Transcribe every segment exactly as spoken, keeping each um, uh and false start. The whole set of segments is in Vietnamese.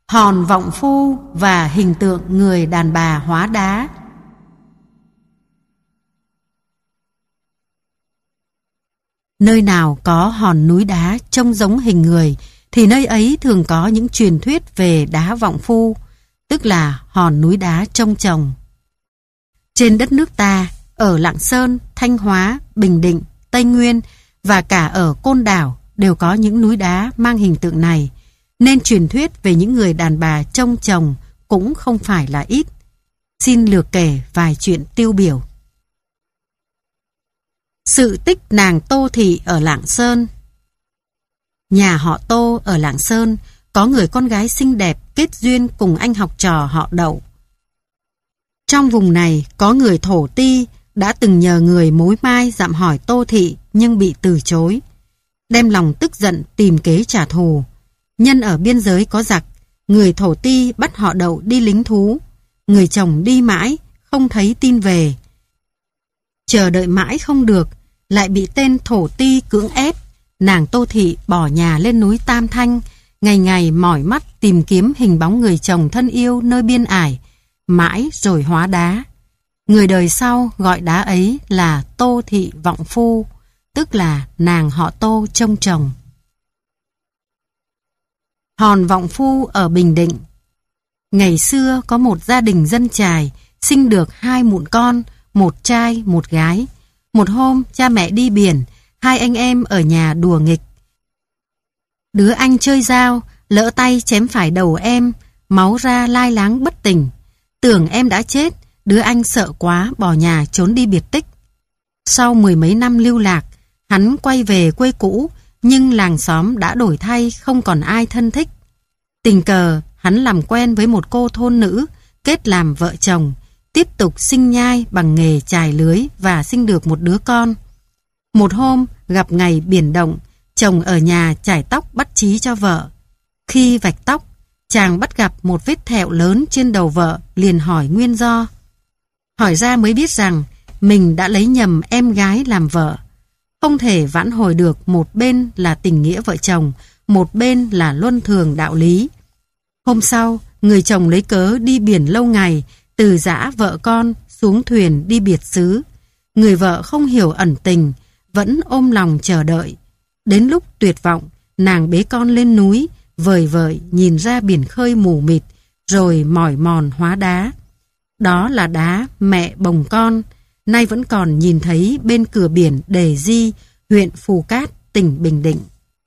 Hòn vọng phu và hình tượng người đàn bà hóa đá. Nơi nào có hòn núi đá trông giống hình người thì nơi ấy thường có những truyền thuyết về đá vọng phu, tức là hòn núi đá trông chồng. Trên đất nước ta, ở Lạng Sơn, Thanh Hóa, Bình Định, Tây Nguyên và cả ở Côn Đảo đều có những núi đá mang hình tượng này, nên truyền thuyết về những người đàn bà trông chồng cũng không phải là ít. Xin lược kể vài chuyện tiêu biểu. Sự tích nàng Tô Thị ở Lạng Sơn. Nhà họ Tô ở Lạng Sơn có người con gái xinh đẹp kết duyên cùng anh học trò họ Đậu. Trong vùng này có người thổ ti đã từng nhờ người mối mai dặm hỏi Tô Thị nhưng bị từ chối. Đem lòng tức giận tìm kế trả thù. Nhân ở biên giới có giặc, người thổ ti bắt họ Đậu đi lính thú. Người chồng đi mãi, không thấy tin về. Chờ đợi mãi không được, lại bị tên thổ ti cưỡng ép. Nàng Tô Thị bỏ nhà lên núi Tam Thanh, ngày ngày mỏi mắt tìm kiếm hình bóng người chồng thân yêu nơi biên ải, mãi rồi hóa đá. Người đời sau gọi đá ấy là Tô Thị Vọng Phu, tức là nàng họ Tô trông chồng. Hòn vọng phu ở Bình Định. Ngày xưa có một gia đình dân chài sinh được hai mụn con, một trai một gái. Một hôm cha mẹ đi biển, hai anh em ở nhà đùa nghịch. Đứa anh chơi dao, lỡ tay chém phải đầu em, máu ra lai láng bất tỉnh. Tưởng em đã chết, đứa anh sợ quá bỏ nhà trốn đi biệt tích. Sau mười mấy năm lưu lạc, hắn quay về quê cũ, nhưng làng xóm đã đổi thay, không còn ai thân thích. Tình cờ, hắn làm quen với một cô thôn nữ, kết làm vợ chồng, tiếp tục sinh nhai bằng nghề chài lưới và sinh được một đứa con. Một hôm, gặp ngày biển động, chồng ở nhà chải tóc bắt chí cho vợ. Khi vạch tóc, chàng bắt gặp một vết thẹo lớn trên đầu vợ, liền hỏi nguyên do. Hỏi ra mới biết rằng mình đã lấy nhầm em gái làm vợ. Không thể vãn hồi được, một bên là tình nghĩa vợ chồng, một bên là luân thường đạo lý. Hôm sau, người chồng lấy cớ đi biển lâu ngày, từ giã vợ con xuống thuyền đi biệt xứ. Người vợ không hiểu ẩn tình, vẫn ôm lòng chờ đợi. Đến lúc tuyệt vọng, nàng bế con lên núi, vời vợi nhìn ra biển khơi mù mịt, rồi mỏi mòn hóa đá. Đó là đá mẹ bồng con, nay vẫn còn nhìn thấy bên cửa biển Đề Di, huyện Phù Cát, tỉnh Bình Định.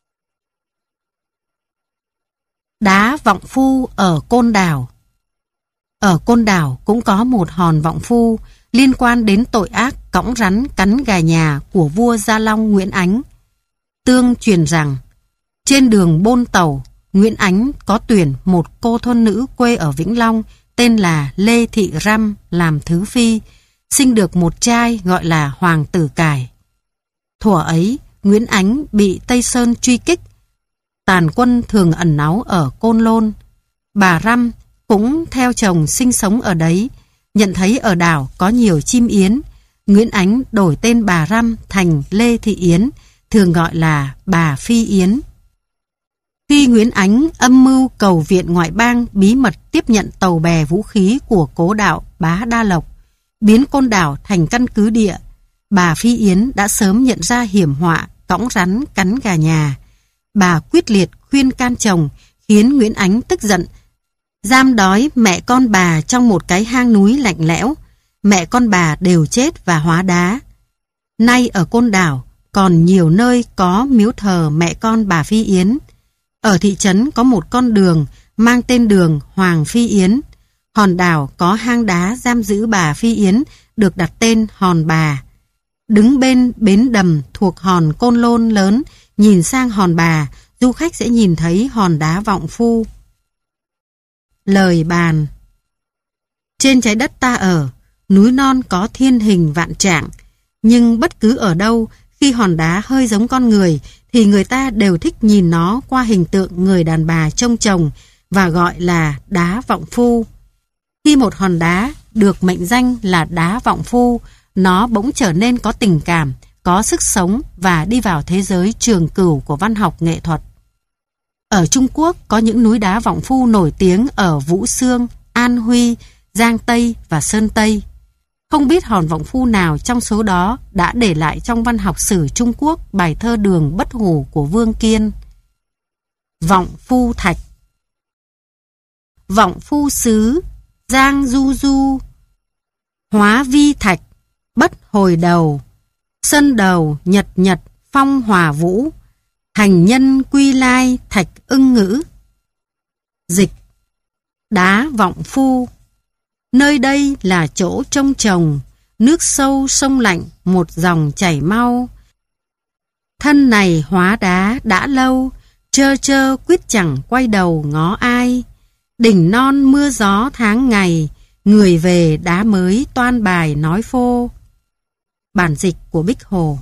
Đá vọng phu ở Côn Đảo. Ở Côn Đảo cũng có một hòn vọng phu liên quan đến tội ác cõng rắn cắn gà nhà của vua Gia Long Nguyễn Ánh. Tương truyền rằng, trên đường Bôn Tàu, Nguyễn Ánh có tuyển một cô thôn nữ quê ở Vĩnh Long tên là Lê Thị Răm làm thứ phi, sinh được một trai gọi là Hoàng Tử Cải. Thuở ấy, Nguyễn Ánh bị Tây Sơn truy kích, tàn quân thường ẩn náu ở Côn Lôn. Bà Răm cũng theo chồng sinh sống ở đấy, nhận thấy ở đảo có nhiều chim yến. Nguyễn Ánh đổi tên bà Răm thành Lê Thị Yến, thường gọi là bà Phi Yến. Khi Nguyễn Ánh âm mưu cầu viện ngoại bang bí mật tiếp nhận tàu bè vũ khí của cố đạo Bá Đa Lộc, biến Côn Đảo thành căn cứ địa, bà Phi Yến đã sớm nhận ra hiểm họa cõng rắn cắn gà nhà. Bà quyết liệt khuyên can chồng, khiến Nguyễn Ánh tức giận, giam đói mẹ con bà trong một cái hang núi lạnh lẽo. Mẹ con bà đều chết và hóa đá. Nay ở Côn Đảo còn nhiều nơi có miếu thờ mẹ con bà Phi Yến. Ở thị trấn có một con đường mang tên đường Hoàng Phi Yến. Hòn đảo có hang đá giam giữ bà Phi Yến được đặt tên Hòn Bà. Đứng bên bến đầm thuộc hòn Côn Lôn lớn, nhìn sang Hòn Bà, du khách sẽ nhìn thấy hòn đá vọng phu. Lời bàn. Trên trái đất ta ở, núi non có thiên hình vạn trạng, nhưng bất cứ ở đâu, khi hòn đá hơi giống con người, thì người ta đều thích nhìn nó qua hình tượng người đàn bà trông chồng và gọi là đá vọng phu. Khi một hòn đá được mệnh danh là đá vọng phu, nó bỗng trở nên có tình cảm, có sức sống và đi vào thế giới trường cửu của văn học nghệ thuật. Ở Trung Quốc có những núi đá vọng phu nổi tiếng ở Vũ Xương, An Huy, Giang Tây và Sơn Tây. Không biết hòn vọng phu nào trong số đó đã để lại trong văn học sử Trung Quốc bài thơ Đường Bất Hủ của Vương Kiên. Vọng phu thạch. Vọng phu xứ, giang du du, hóa vi thạch, bất hồi đầu, sân đầu nhật nhật phong hòa vũ, hành nhân quy lai thạch ưng ngữ. Dịch: đá vọng phu. Nơi đây là chỗ trông trồng, nước sâu sông lạnh một dòng chảy mau. Thân này hóa đá đã lâu, trơ trơ quyết chẳng quay đầu ngó ai. Đỉnh non mưa gió tháng ngày, người về đá mới toan bài nói phô. Bản dịch của Bích Hồ.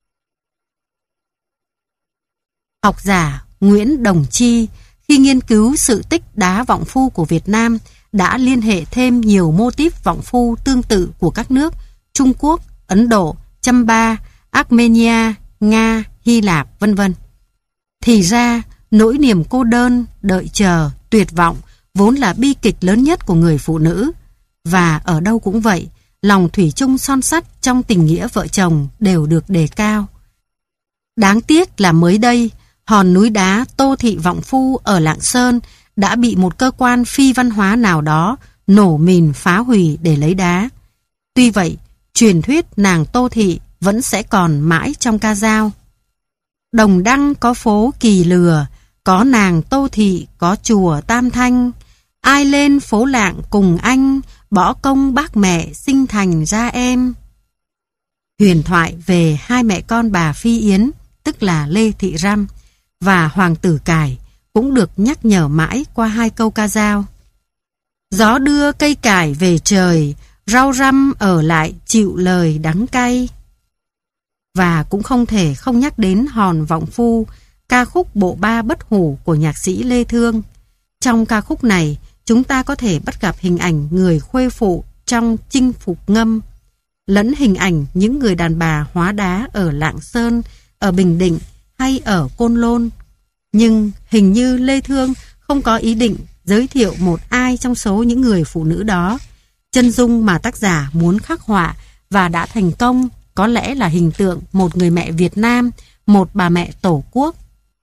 Học giả Nguyễn Đồng Chi khi nghiên cứu sự tích đá vọng phu của Việt Nam đã liên hệ thêm nhiều mô típ vọng phu tương tự của các nước Trung Quốc, Ấn Độ, Chamba, Armenia, Nga, Hy Lạp, vân vân. Thì ra, nỗi niềm cô đơn, đợi chờ, tuyệt vọng vốn là bi kịch lớn nhất của người phụ nữ. Và ở đâu cũng vậy, lòng thủy chung son sắt trong tình nghĩa vợ chồng đều được đề cao. Đáng tiếc là mới đây, hòn núi đá Tô Thị Vọng Phu ở Lạng Sơn đã bị một cơ quan phi văn hóa nào đó nổ mìn phá hủy để lấy đá. Tuy vậy, truyền thuyết nàng Tô Thị vẫn sẽ còn mãi trong ca dao. Đồng Đăng có phố Kỳ Lừa, có nàng Tô Thị, có chùa Tam Thanh. Ai lên phố Lạng cùng anh, bỏ công bác mẹ sinh thành ra em. Huyền thoại về hai mẹ con bà Phi Yến, tức là Lê Thị Răm và Hoàng tử Cải, cũng được nhắc nhở mãi qua hai câu ca dao. Gió đưa cây cải về trời, rau răm ở lại chịu lời đắng cay. Và cũng không thể không nhắc đến hòn vọng phu, ca khúc bộ ba bất hủ của nhạc sĩ Lê Thương. Trong ca khúc này, chúng ta có thể bắt gặp hình ảnh người khuê phụ trong chinh phục ngâm, lẫn hình ảnh những người đàn bà hóa đá ở Lạng Sơn, ở Bình Định hay ở Côn Lôn. Nhưng hình như Lê Thương không có ý định giới thiệu một ai trong số những người phụ nữ đó. Chân dung mà tác giả muốn khắc họa và đã thành công có lẽ là hình tượng một người mẹ Việt Nam, một bà mẹ Tổ quốc.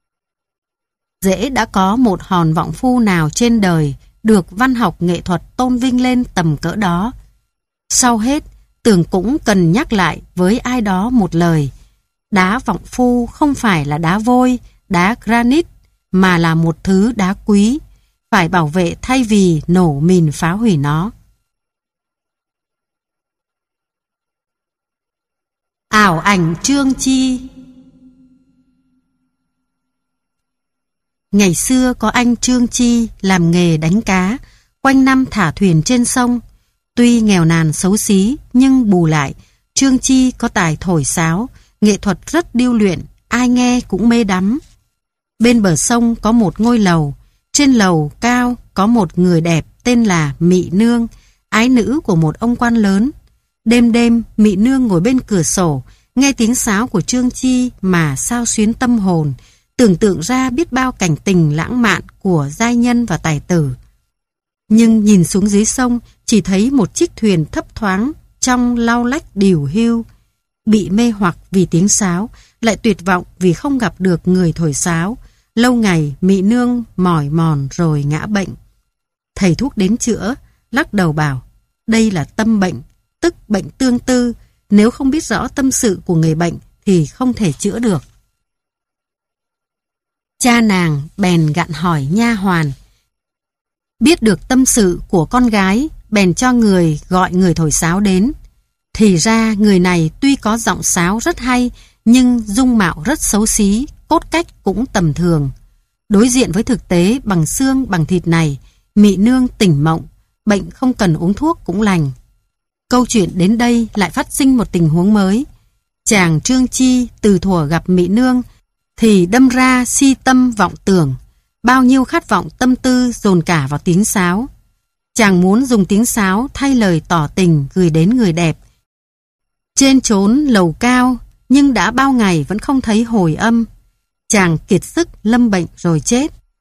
Dễ đã có một hòn vọng phu nào trên đời được văn học nghệ thuật tôn vinh lên tầm cỡ đó. Sau hết, Tường cũng cần nhắc lại với ai đó một lời. Đá vọng phu không phải là đá vôi, đá granite, mà là một thứ đá quý, phải bảo vệ thay vì nổ mìn phá hủy nó. Ảo ảnh Trương Chi. Ngày xưa có anh Trương Chi làm nghề đánh cá, quanh năm thả thuyền trên sông. Tuy nghèo nàn xấu xí, nhưng bù lại, Trương Chi có tài thổi sáo, nghệ thuật rất điêu luyện, ai nghe cũng mê đắm. Bên bờ sông có một ngôi lầu, trên lầu cao có một người đẹp tên là Mị Nương, ái nữ của một ông quan lớn. Đêm đêm, Mị Nương ngồi bên cửa sổ, nghe tiếng sáo của Trương Chi mà xao xuyến tâm hồn, tưởng tượng ra biết bao cảnh tình lãng mạn của giai nhân và tài tử. Nhưng nhìn xuống dưới sông, chỉ thấy một chiếc thuyền thấp thoáng, trong lau lách điều hưu. Bị mê hoặc vì tiếng sáo, lại tuyệt vọng vì không gặp được người thổi sáo. Lâu ngày, Mị Nương mỏi mòn rồi ngã bệnh. Thầy thuốc đến chữa, lắc đầu bảo, đây là tâm bệnh, tức bệnh tương tư. Nếu không biết rõ tâm sự của người bệnh thì không thể chữa được. Cha nàng bèn gặn hỏi nha hoàn. Biết được tâm sự của con gái, bèn cho người gọi người thổi sáo đến. Thì ra người này tuy có giọng sáo rất hay, nhưng dung mạo rất xấu xí, cốt cách cũng tầm thường. Đối diện với thực tế bằng xương bằng thịt này, Mị Nương tỉnh mộng, bệnh không cần uống thuốc cũng lành. Câu chuyện đến đây lại phát sinh một tình huống mới. Chàng Trương Chi từ thuở gặp Mị Nương thì đâm ra si tâm vọng tưởng, bao nhiêu khát vọng tâm tư dồn cả vào tiếng sáo. Chàng muốn dùng tiếng sáo thay lời tỏ tình gửi đến người đẹp. Trên chốn lầu cao, nhưng đã bao ngày vẫn không thấy hồi âm. Chàng kiệt sức lâm bệnh rồi chết.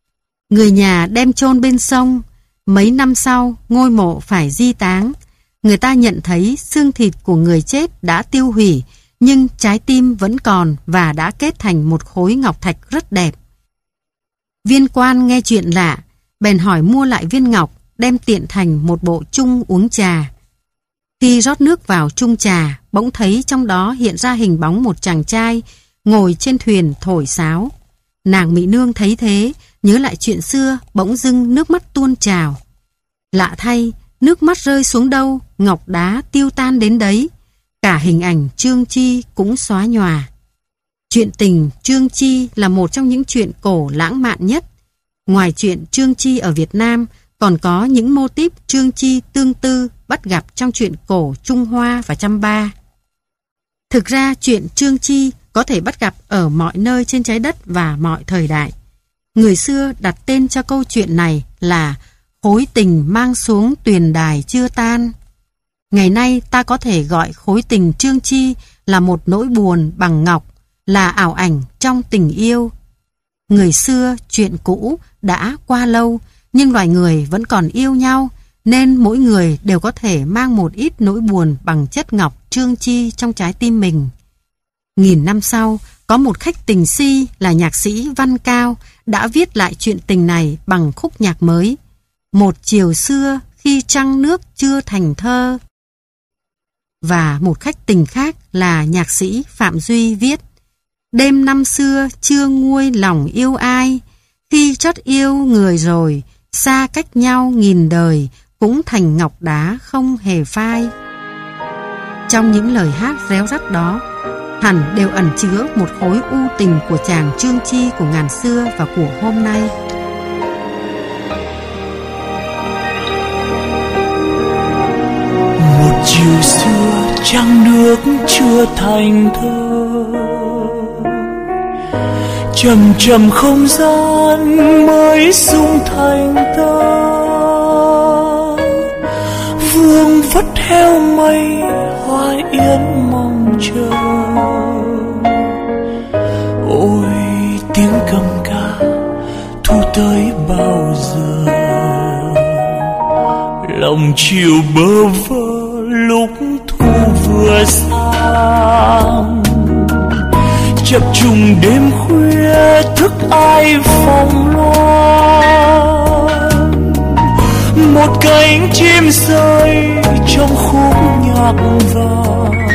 Người nhà đem chôn bên sông. Mấy năm sau, ngôi mộ phải di táng. Người ta nhận thấy xương thịt của người chết đã tiêu hủy, nhưng trái tim vẫn còn và đã kết thành một khối ngọc thạch rất đẹp. Viên quan nghe chuyện lạ, bèn hỏi mua lại viên ngọc, đem tiện thành một bộ chung uống trà. Khi rót nước vào chung trà, bỗng thấy trong đó hiện ra hình bóng một chàng trai ngồi trên thuyền thổi sáo. Nàng Mỹ Nương thấy thế, nhớ lại chuyện xưa, bỗng dưng nước mắt tuôn trào. Lạ thay, nước mắt rơi xuống đâu, ngọc đá tiêu tan đến đấy. Cả hình ảnh Trương Chi cũng xóa nhòa. Chuyện tình Trương Chi là một trong những chuyện cổ lãng mạn nhất. Ngoài chuyện Trương Chi ở Việt Nam, còn có những mô típ Trương Chi tương tư bắt gặp trong chuyện cổ Trung Hoa và Chăm Ba. Thực ra chuyện Trương Chi có thể bắt gặp ở mọi nơi trên trái đất và mọi thời đại. Người xưa đặt tên cho câu chuyện này là khối tình mang xuống tuyền đài chưa tan. Ngày nay ta có thể gọi khối tình Trương Chi là một nỗi buồn bằng ngọc, là ảo ảnh trong tình yêu. Người xưa, chuyện cũ đã qua lâu, nhưng loài người vẫn còn yêu nhau, nên mỗi người đều có thể mang một ít nỗi buồn bằng chất ngọc Trương Chi trong trái tim mình. Nghìn năm sau, có một khách tình si là nhạc sĩ Văn Cao đã viết lại chuyện tình này bằng khúc nhạc mới. Một chiều xưa khi trăng nước chưa thành thơ. Và một khách tình khác là nhạc sĩ Phạm Duy viết: đêm năm xưa chưa nguôi lòng yêu ai, khi chót yêu người rồi, xa cách nhau nghìn đời, cũng thành ngọc đá không hề phai. Trong những lời hát réo rắt đó, hẳn đều ẩn chứa một khối u tình của chàng Trương Chi của ngàn xưa và của hôm nay. Một chiều xưa trăng nước chưa thành thơ, chầm chầm không gian mới sung thành tơ. Vương vất heo mây hoa yến mong chờ. Ôi tiếng cầm ca thu tới bao giờ, lòng chiều bơ vơ lúc thu vừa sang. Chập trùng đêm khuya thức ai phòng loan, một cánh chim rơi trong khúc nhạc vàng.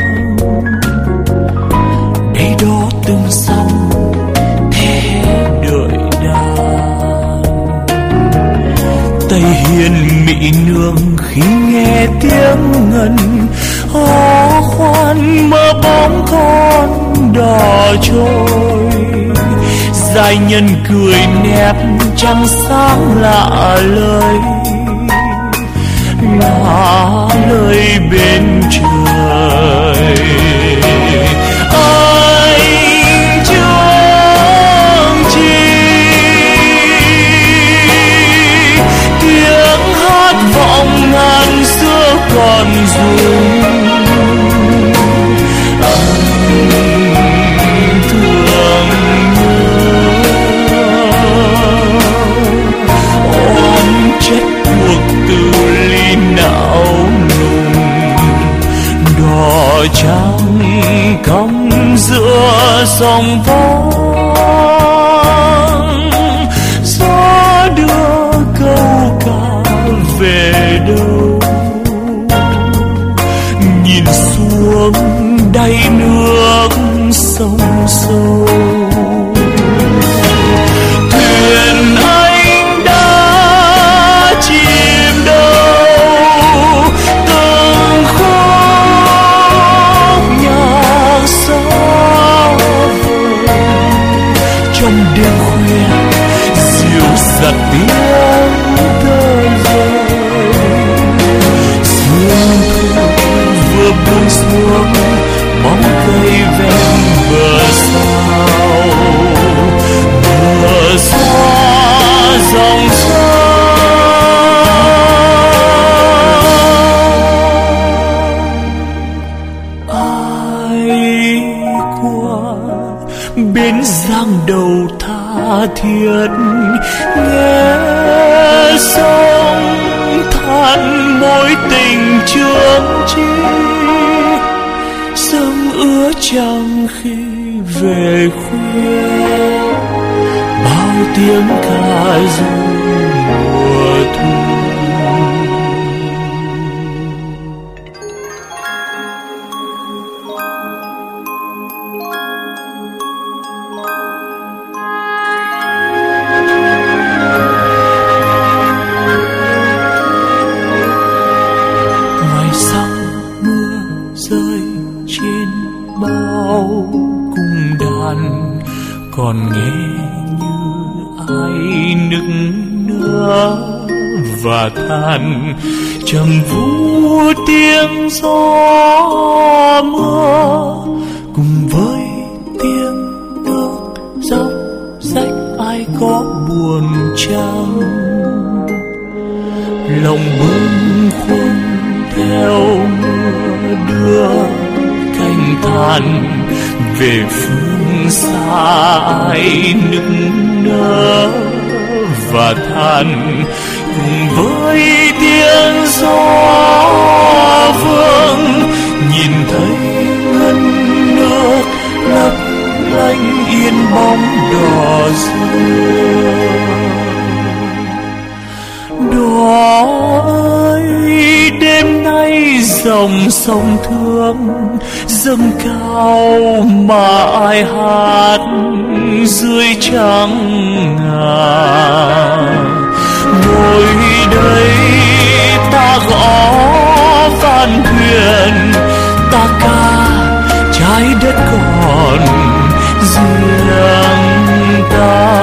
Đây đó từng sóng thế đợi đàn, tay hiền Mỹ Nương khi nghe tiếng ngân hò khoan mơ bóng con đò trôi. Giai nhân cười nép trăng sáng lạ lời, lạ lời bên trời. Anh Trương Chi, tiếng hát vọng ngàn xưa còn rung. Trăng cong giữa dòng vắng, gió đưa câu ca về đâu. Nhìn xuống đáy nước sông sâu, thuyền anh đã chìm đâu. Từng khúc trong đêm khuya dịu dặt tiếng tơ rơi. Sương thu vừa buông xuống bóng cây ven bờ sao, bờ xóa dòng sông. Ai qua bến giang đầu tha thiết, nghe sông than mối tình trường chi, sông ứa trăng khi về khuya, bao tiếng ca ru mùa thu. Ngoài sông mưa rơi trên bao cung đàn, còn nghe như ai nức nở và than, trầm vũ tiếng gió mưa cùng với tiếng nước dốc rách, ai có buồn chăng? Lòng bâng khuâng theo mưa đưa cánh than về phương xa, ai nức nở và than cùng với tiếng gió vương, nhìn thấy ngân nước lấp lánh yên bóng đỏ dương. Đỏ ơi, đêm nay dòng sông Thương dâng cao mà ai hát dưới trăng ngà. Ngồi đây ta gõ ván thuyền, ta ca trái đất còn riêng ta.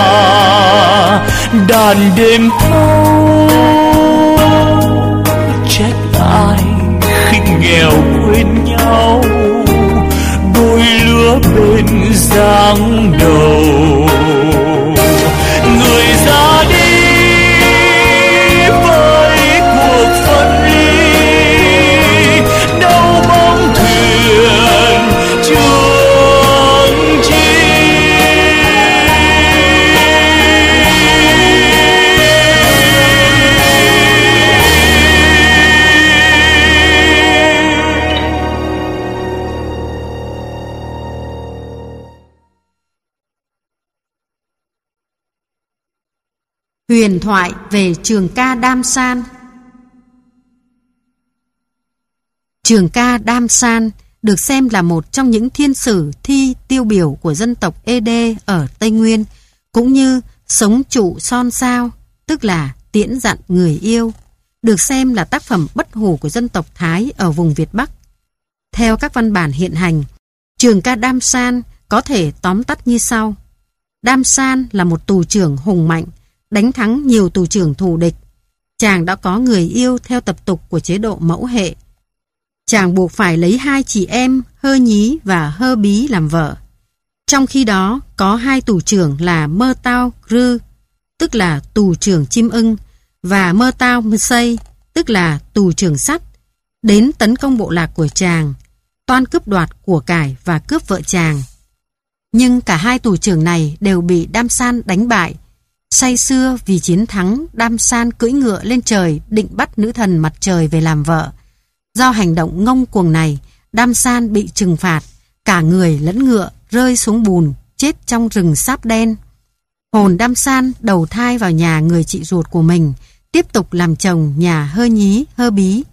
Đàn đêm thâu trách ai khi nghèo quên nhau, đôi lứa bên giang đầu. Người ra đi với cuộc phân ly, đâu bóng thuyền trường chi. Huyền thoại về trường ca Đam San. Trường ca Đam San được xem là một trong những thiên sử thi tiêu biểu của dân tộc Ê Đê ở Tây Nguyên, cũng như Sống trụ son sao, tức là tiễn dặn người yêu, được xem là tác phẩm bất hủ của dân tộc Thái ở vùng Việt Bắc. Theo các văn bản hiện hành, trường ca Đam San có thể tóm tắt như sau. Đam San là một tù trưởng hùng mạnh, đánh thắng nhiều tù trưởng thù địch. Chàng đã có người yêu theo tập tục của chế độ mẫu hệ. Chàng buộc phải lấy hai chị em Hơ Nhí và Hơ Bí làm vợ. Trong khi đó, có hai tù trưởng là Mơ Tao Rư, tức là tù trưởng chim ưng, và Mơ Tao Mơ Xây, tức là tù trưởng sắt, đến tấn công bộ lạc của chàng, toan cướp đoạt của cải và cướp vợ chàng. Nhưng cả hai tù trưởng này đều bị Đam San đánh bại. Say sưa vì chiến thắng, Đam San cưỡi ngựa lên trời định bắt nữ thần mặt trời về làm vợ. Do hành động ngông cuồng này, Đam San bị trừng phạt, cả người lẫn ngựa rơi xuống bùn, chết trong rừng sáp đen. Hồn Đam San đầu thai vào nhà người chị ruột của mình, tiếp tục làm chồng nhà Hơ Nhí, Hơ Bí.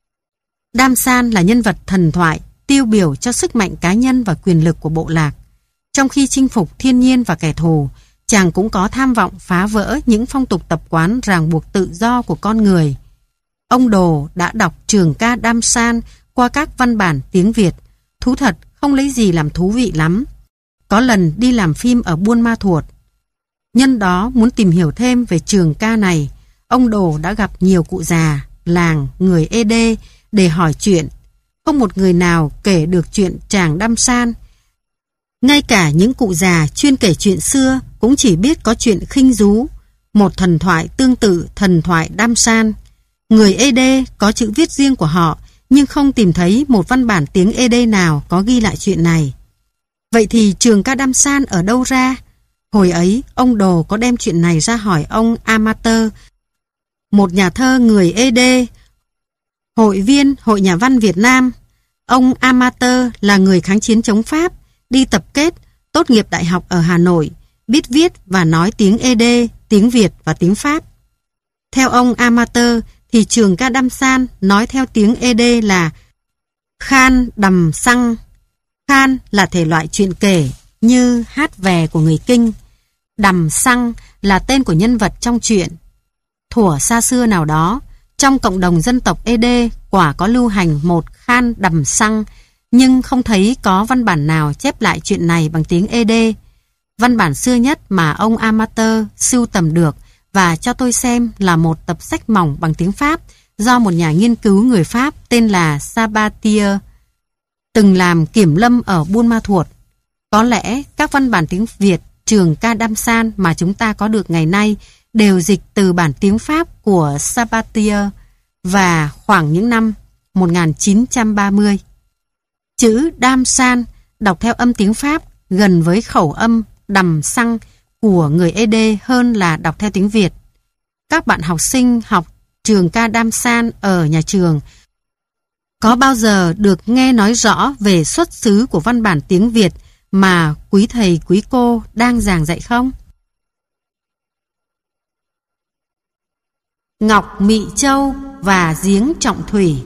Đam San là nhân vật thần thoại, tiêu biểu cho sức mạnh cá nhân và quyền lực của bộ lạc. Trong khi chinh phục thiên nhiên và kẻ thù, chàng cũng có tham vọng phá vỡ những phong tục tập quán ràng buộc tự do của con người. Ông Đồ đã đọc trường ca Đam San qua các văn bản tiếng Việt. Thú thật không lấy gì làm thú vị lắm. Có lần đi làm phim ở Buôn Ma Thuột. Nhân đó muốn tìm hiểu thêm về trường ca này, ông Đồ đã gặp nhiều cụ già, làng, người Ê Đê để hỏi chuyện. Không một người nào kể được chuyện chàng Đam San. Ngay cả những cụ già chuyên kể chuyện xưa cũng chỉ biết có chuyện khinh rú, một thần thoại tương tự thần thoại Đam San. Người Ê Đê có chữ viết riêng của họ, nhưng không tìm thấy một văn bản tiếng Ê Đê nào có ghi lại chuyện này. Vậy thì trường ca Đam San ở đâu ra? Hồi ấy, ông Đồ có đem chuyện này ra hỏi ông Amateur, một nhà thơ người Ê Đê, hội viên Hội Nhà văn Việt Nam. Ông Amateur là người kháng chiến chống Pháp, đi tập kết, tốt nghiệp đại học ở Hà Nội, biết viết và nói tiếng Ê Đê, tiếng Việt và tiếng Pháp. Theo ông Amateur thì trường ca Đam San nói theo tiếng Ê Đê là Khan Đầm Xăng. Khan là thể loại truyện kể như hát vè của người Kinh. Đầm Xăng là tên của nhân vật trong truyện. Thuở xa xưa nào đó, trong cộng đồng dân tộc Ê Đê quả có lưu hành một Khan Đầm Xăng, nhưng không thấy có văn bản nào chép lại chuyện này bằng tiếng Ê Đê. Văn bản xưa nhất mà ông Amateur sưu tầm được và cho tôi xem là một tập sách mỏng bằng tiếng Pháp do một nhà nghiên cứu người Pháp tên là Sabatier, từng làm kiểm lâm ở Buôn Ma Thuột. Có lẽ các văn bản tiếng Việt trường ca Đam San mà chúng ta có được ngày nay đều dịch từ bản tiếng Pháp của Sabatier và khoảng những năm một nghìn chín trăm ba mươi. Chữ Đam San đọc theo âm tiếng Pháp gần với khẩu âm đầm xăng của người Ê Đê hơn là đọc theo tiếng Việt. Các bạn học sinh học trường ca Đam San ở nhà trường có bao giờ được nghe nói rõ về xuất xứ của văn bản tiếng Việt mà quý thầy quý cô đang giảng dạy không? Ngọc Mị Châu và giếng Trọng Thủy.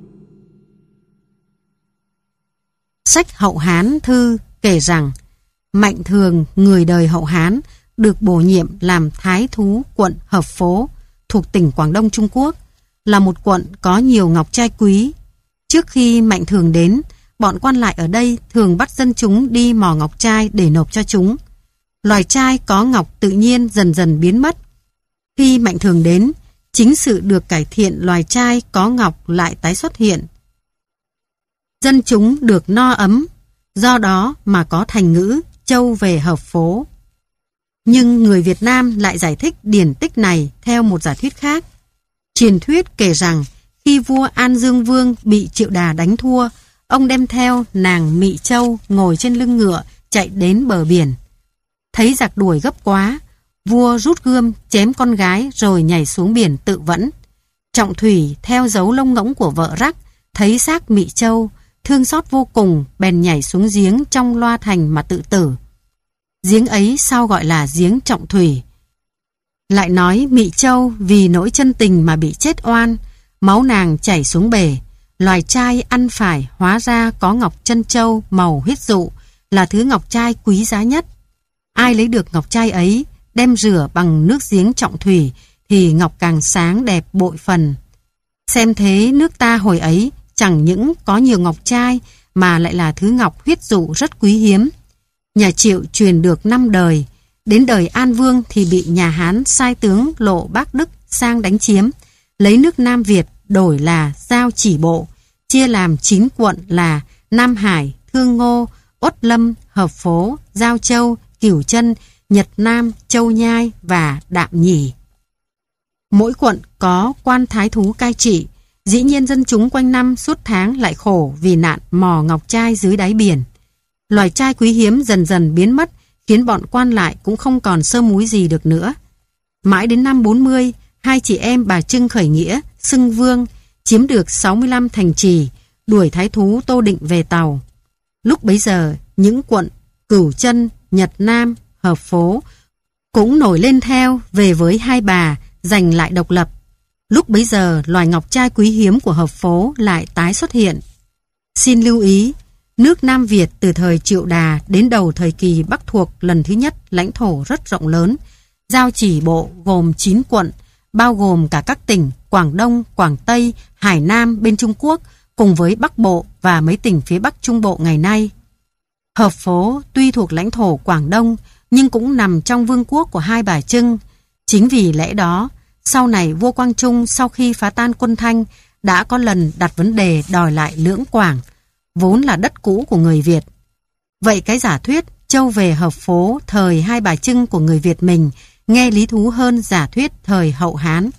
Sách Hậu Hán Thư kể rằng Mạnh Thường, người đời Hậu Hán, được bổ nhiệm làm Thái Thú quận Hợp Phố thuộc tỉnh Quảng Đông Trung Quốc, là một quận có nhiều ngọc trai quý. Trước khi Mạnh Thường đến, bọn quan lại ở đây thường bắt dân chúng đi mò ngọc trai để nộp cho chúng. Loài trai có ngọc tự nhiên dần dần biến mất. Khi Mạnh Thường đến, chính sự được cải thiện loài trai có ngọc lại tái xuất hiện. Dân chúng được no ấm, do đó mà có thành ngữ Châu về Hợp Phố. Nhưng người Việt Nam lại giải thích điển tích này theo một giả thuyết khác. Truyền thuyết kể rằng khi vua An Dương Vương bị Triệu Đà đánh thua, ông đem theo nàng Mị Châu ngồi trên lưng ngựa chạy đến bờ biển. Thấy giặc đuổi gấp quá, vua rút gươm chém con gái rồi nhảy xuống biển tự vẫn. Trọng Thủy theo dấu lông ngỗng của vợ Rắc, thấy xác Mị Châu, thương xót vô cùng, bèn nhảy xuống giếng trong Loa Thành mà tự tử. Giếng ấy sau gọi là giếng Trọng Thủy. Lại nói Mị Châu vì nỗi chân tình mà bị chết oan, máu nàng chảy xuống bể. Loài trai ăn phải hóa ra có ngọc chân châu màu huyết dụ, là thứ ngọc trai quý giá nhất. Ai lấy được ngọc trai ấy, đem rửa bằng nước giếng Trọng Thủy, thì ngọc càng sáng đẹp bội phần. Xem thế nước ta hồi ấy chẳng những có nhiều ngọc trai mà lại là thứ ngọc huyết dụ rất quý hiếm. Nhà Triệu truyền được năm đời, đến đời An Vương thì bị nhà Hán sai tướng Lộ Bác Đức sang đánh chiếm, lấy nước Nam Việt đổi là giao chỉ bộ, chia làm chín quận là Nam Hải, Thương Ngô, Uất Lâm, Hợp Phố, Giao Châu, Cửu Chân, Nhật Nam, Châu Nhai và Đạm Nhỉ. Mỗi quận có quan thái thú cai trị, dĩ nhiên dân chúng quanh năm suốt tháng lại khổ vì nạn mò ngọc trai dưới đáy biển. Loài trai quý hiếm dần dần biến mất, khiến bọn quan lại cũng không còn sơ múi gì được nữa. Mãi đến năm bốn mươi, hai chị em bà Trưng khởi nghĩa, xưng vương, chiếm được sáu mươi lăm thành trì, đuổi thái thú Tô Định về Tàu. Lúc bấy giờ, những quận Cửu Chân, Nhật Nam, Hợp Phố cũng nổi lên theo về với hai bà, giành lại độc lập. Lúc bấy giờ, loài ngọc trai quý hiếm của Hợp Phố lại tái xuất hiện. Xin lưu ý, nước Nam Việt từ thời Triệu Đà đến đầu thời kỳ Bắc thuộc lần thứ nhất lãnh thổ rất rộng lớn. Giao chỉ bộ gồm chín quận, bao gồm cả các tỉnh Quảng Đông, Quảng Tây, Hải Nam bên Trung Quốc, cùng với Bắc Bộ và mấy tỉnh phía Bắc Trung Bộ ngày nay. Hợp Phố tuy thuộc lãnh thổ Quảng Đông, nhưng cũng nằm trong vương quốc của hai bà Trưng. Chính vì lẽ đó, sau này vua Quang Trung sau khi phá tan quân Thanh đã có lần đặt vấn đề đòi lại Lưỡng Quảng, vốn là đất cũ của người Việt. Vậy cái giả thuyết Châu về Hợp Phố thời hai bà Trưng của người Việt mình nghe lý thú hơn giả thuyết thời Hậu Hán.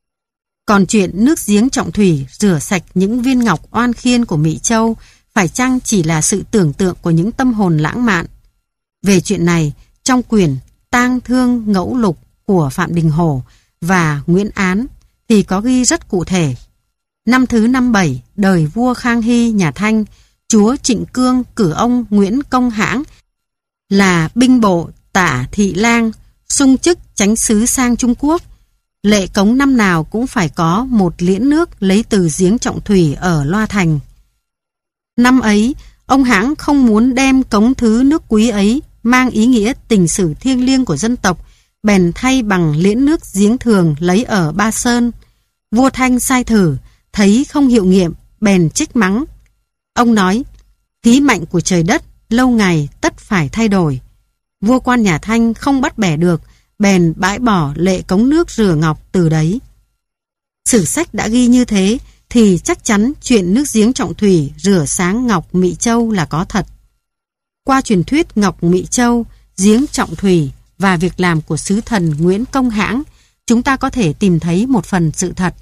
Còn chuyện nước giếng Trọng Thủy rửa sạch những viên ngọc oan khiên của Mị Châu phải chăng chỉ là sự tưởng tượng của những tâm hồn lãng mạn? Về chuyện này, trong quyển tang thương ngẫu lục của Phạm Đình Hổ và Nguyễn Án thì có ghi rất cụ thể. Năm thứ năm bảy, đời vua Khang Hy nhà Thanh, chúa Trịnh Cương cử ông Nguyễn Công Hãng là binh bộ tả thị lang, xung chức chánh sứ sang Trung Quốc. Lệ cống năm nào cũng phải có một liễn nước lấy từ giếng Trọng Thủy ở Loa Thành. Năm ấy, ông Hãng không muốn đem cống thứ nước quý ấy mang ý nghĩa tình sử thiêng liêng của dân tộc, bèn thay bằng liễn nước giếng thường lấy ở Ba Sơn. Vua Thanh sai thử, thấy không hiệu nghiệm, bèn trách mắng. Ông nói, khí mạnh của trời đất lâu ngày tất phải thay đổi. Vua quan nhà Thanh không bắt bẻ được, bèn bãi bỏ lệ cống nước rửa ngọc từ đấy. Sử sách đã ghi như thế thì chắc chắn chuyện nước giếng Trọng Thủy rửa sáng ngọc Mị Châu là có thật. Qua truyền thuyết ngọc Mị Châu, giếng Trọng Thủy và việc làm của sứ thần Nguyễn Công Hãng, chúng ta có thể tìm thấy một phần sự thật.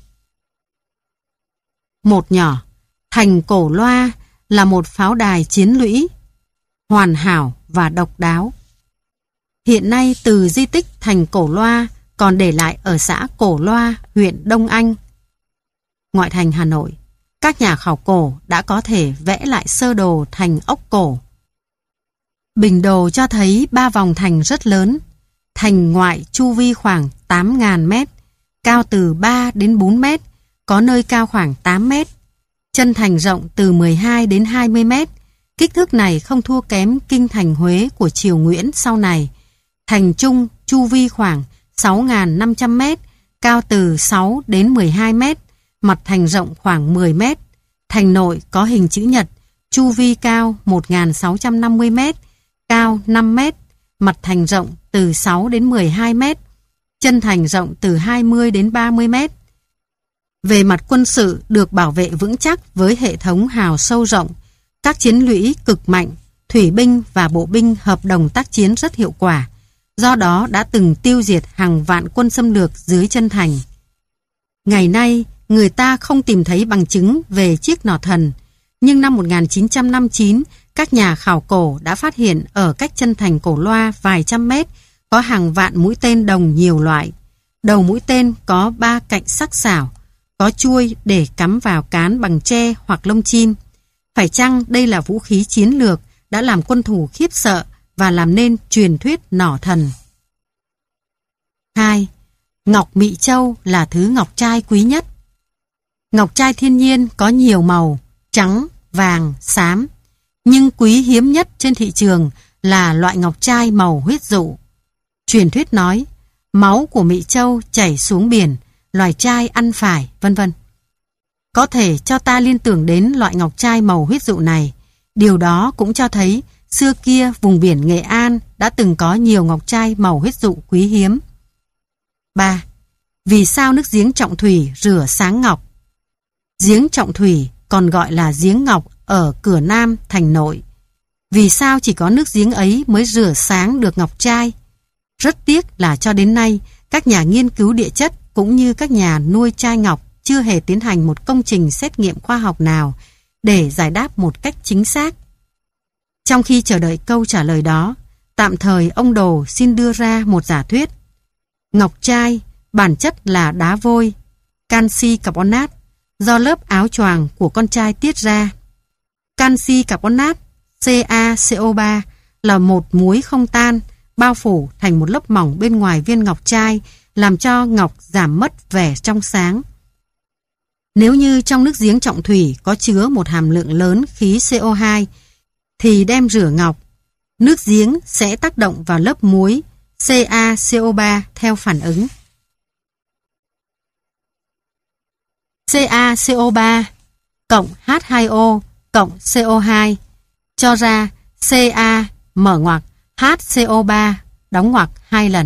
Một nhỏ, thành Cổ Loa là một pháo đài chiến lũy, hoàn hảo và độc đáo. Hiện nay từ di tích thành Cổ Loa còn để lại ở xã Cổ Loa, huyện Đông Anh, ngoại thành Hà Nội. Các nhà khảo cổ đã có thể vẽ lại sơ đồ thành ốc cổ. Bình đồ cho thấy ba vòng thành rất lớn. Thành ngoại chu vi khoảng tám nghìn mét, cao từ ba đến bốn mét, có nơi cao khoảng tám mét. Chân thành rộng từ mười hai đến hai mươi mét. Kích thước này không thua kém kinh thành Huế của triều Nguyễn sau này. Thành trung chu vi khoảng sáu nghìn năm trăm mét, cao từ sáu đến mười hai mét, mặt thành rộng khoảng mười mét. Thành nội có hình chữ nhật, chu vi cao một nghìn sáu trăm năm mươi mét, cao năm mét, mặt thành rộng từ sáu đến mười hai mét, chân thành rộng từ hai mươi đến ba mươi mét. Về mặt quân sự được bảo vệ vững chắc với hệ thống hào sâu rộng, các chiến lũy cực mạnh, thủy binh và bộ binh hợp đồng tác chiến rất hiệu quả, do đó đã từng tiêu diệt hàng vạn quân xâm lược dưới chân thành. Ngày nay, người ta không tìm thấy bằng chứng về chiếc nỏ thần, nhưng năm một nghìn chín trăm năm mươi chín, các nhà khảo cổ đã phát hiện ở cách chân thành Cổ Loa vài trăm mét có hàng vạn mũi tên đồng nhiều loại. Đầu mũi tên có ba cạnh sắc sảo, có chuôi để cắm vào cán bằng tre hoặc lông chim. Phải chăng đây là vũ khí chiến lược đã làm quân thủ khiếp sợ và làm nên truyền thuyết nỏ thần? hai. Ngọc Mị Châu là thứ ngọc trai quý nhất. Ngọc trai thiên nhiên có nhiều màu, trắng, vàng, xám. Nhưng quý hiếm nhất trên thị trường là loại ngọc trai màu huyết dụ. Truyền thuyết nói, máu của Mị Châu chảy xuống biển, loài trai ăn phải, vân vân. Có thể cho ta liên tưởng đến loại ngọc trai màu huyết dụ này. Điều đó cũng cho thấy xưa kia vùng biển Nghệ An đã từng có nhiều ngọc trai màu huyết dụ quý hiếm. ba. Vì sao nước giếng Trọng Thủy rửa sáng ngọc? Giếng Trọng Thủy còn gọi là giếng ngọc ở cửa Nam thành nội. Vì sao chỉ có nước giếng ấy mới rửa sáng được ngọc trai? Rất tiếc là cho đến nay, các nhà nghiên cứu địa chất cũng như các nhà nuôi trai ngọc chưa hề tiến hành một công trình xét nghiệm khoa học nào để giải đáp một cách chính xác. Trong khi chờ đợi câu trả lời đó, tạm thời ông Đồ xin đưa ra một giả thuyết. Ngọc trai bản chất là đá vôi, canxi carbonat, do lớp áo choàng của con trai tiết ra. Canxi carbonat CaCO ba là một muối không tan, bao phủ thành một lớp mỏng bên ngoài viên ngọc trai, làm cho ngọc giảm mất vẻ trong sáng. Nếu như trong nước giếng Trọng Thủy có chứa một hàm lượng lớn khí C O hai, thì đem rửa ngọc, nước giếng sẽ tác động vào lớp muối CaCO ba theo phản ứng. CaCO ba cộng H hai O cộng C O hai cho ra Ca mở ngoặc HCO ba đóng ngoặc hai lần.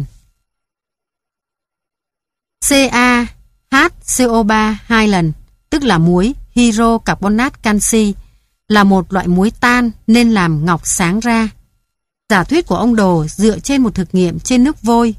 CaHCO ba hai lần, tức là muối hydrocarbonat canxi, là một loại muối tan nên làm ngọc sáng ra. Giả thuyết của ông Đồ dựa trên một thực nghiệm trên nước vôi.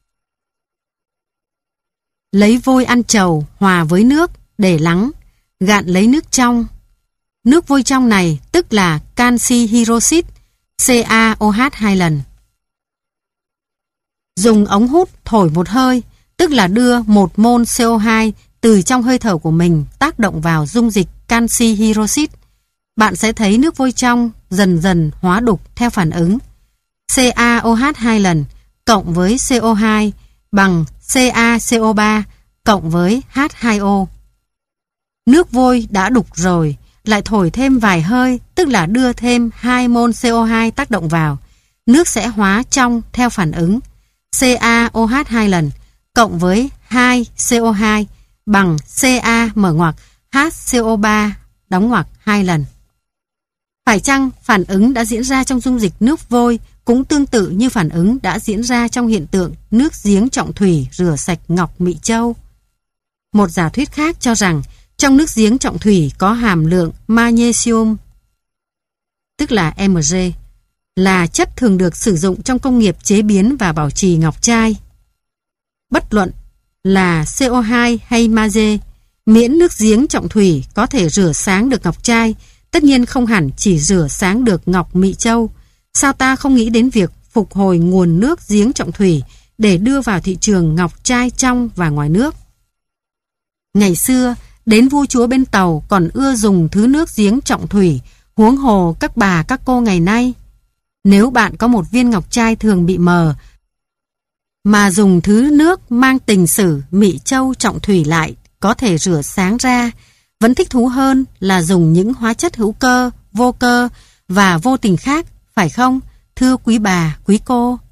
Lấy vôi ăn trầu hòa với nước để lắng, gạn lấy nước trong. Nước vôi trong này tức là canxi hydroxit, CaOH hai lần. Dùng ống hút thổi một hơi, tức là đưa một mol xê o hai từ trong hơi thở của mình tác động vào dung dịch canxi hydroxit. Bạn sẽ thấy nước vôi trong dần dần hóa đục theo phản ứng CaOH hai lần cộng với xê o hai bằng CaCO ba cộng với H hai O. Nước vôi đã đục rồi, lại thổi thêm vài hơi, tức là đưa thêm hai mol xê o hai tác động vào. Nước sẽ hóa trong theo phản ứng CaOH hai lần cộng với hai xê o hai bằng Ca mở ngoặc HCO ba đóng ngoặc hai lần. Phải chăng phản ứng đã diễn ra trong dung dịch nước vôi cũng tương tự như phản ứng đã diễn ra trong hiện tượng nước giếng trọng thủy rửa sạch ngọc Mị Châu? Một giả thuyết khác cho rằng trong nước giếng trọng thủy có hàm lượng magnesium, tức là em giê, là chất thường được sử dụng trong công nghiệp chế biến và bảo trì ngọc trai. Bất luận là xê o hai hay magie, miễn nước giếng trọng thủy có thể rửa sáng được ngọc trai, tất nhiên không hẳn chỉ rửa sáng được ngọc Mị Châu. Sao ta không nghĩ đến việc phục hồi nguồn nước giếng trọng thủy để đưa vào thị trường ngọc trai trong và ngoài nước? Ngày xưa, đến vua chúa bên Tàu còn ưa dùng thứ nước giếng trọng thủy, huống hồ các bà các cô ngày nay. Nếu bạn có một viên ngọc trai thường bị mờ, mà dùng thứ nước mang tình sử Mị Châu trọng thủy lại có thể rửa sáng ra, vẫn thích thú hơn là dùng những hóa chất hữu cơ, vô cơ và vô tình khác, phải không, thưa quý bà, quý cô?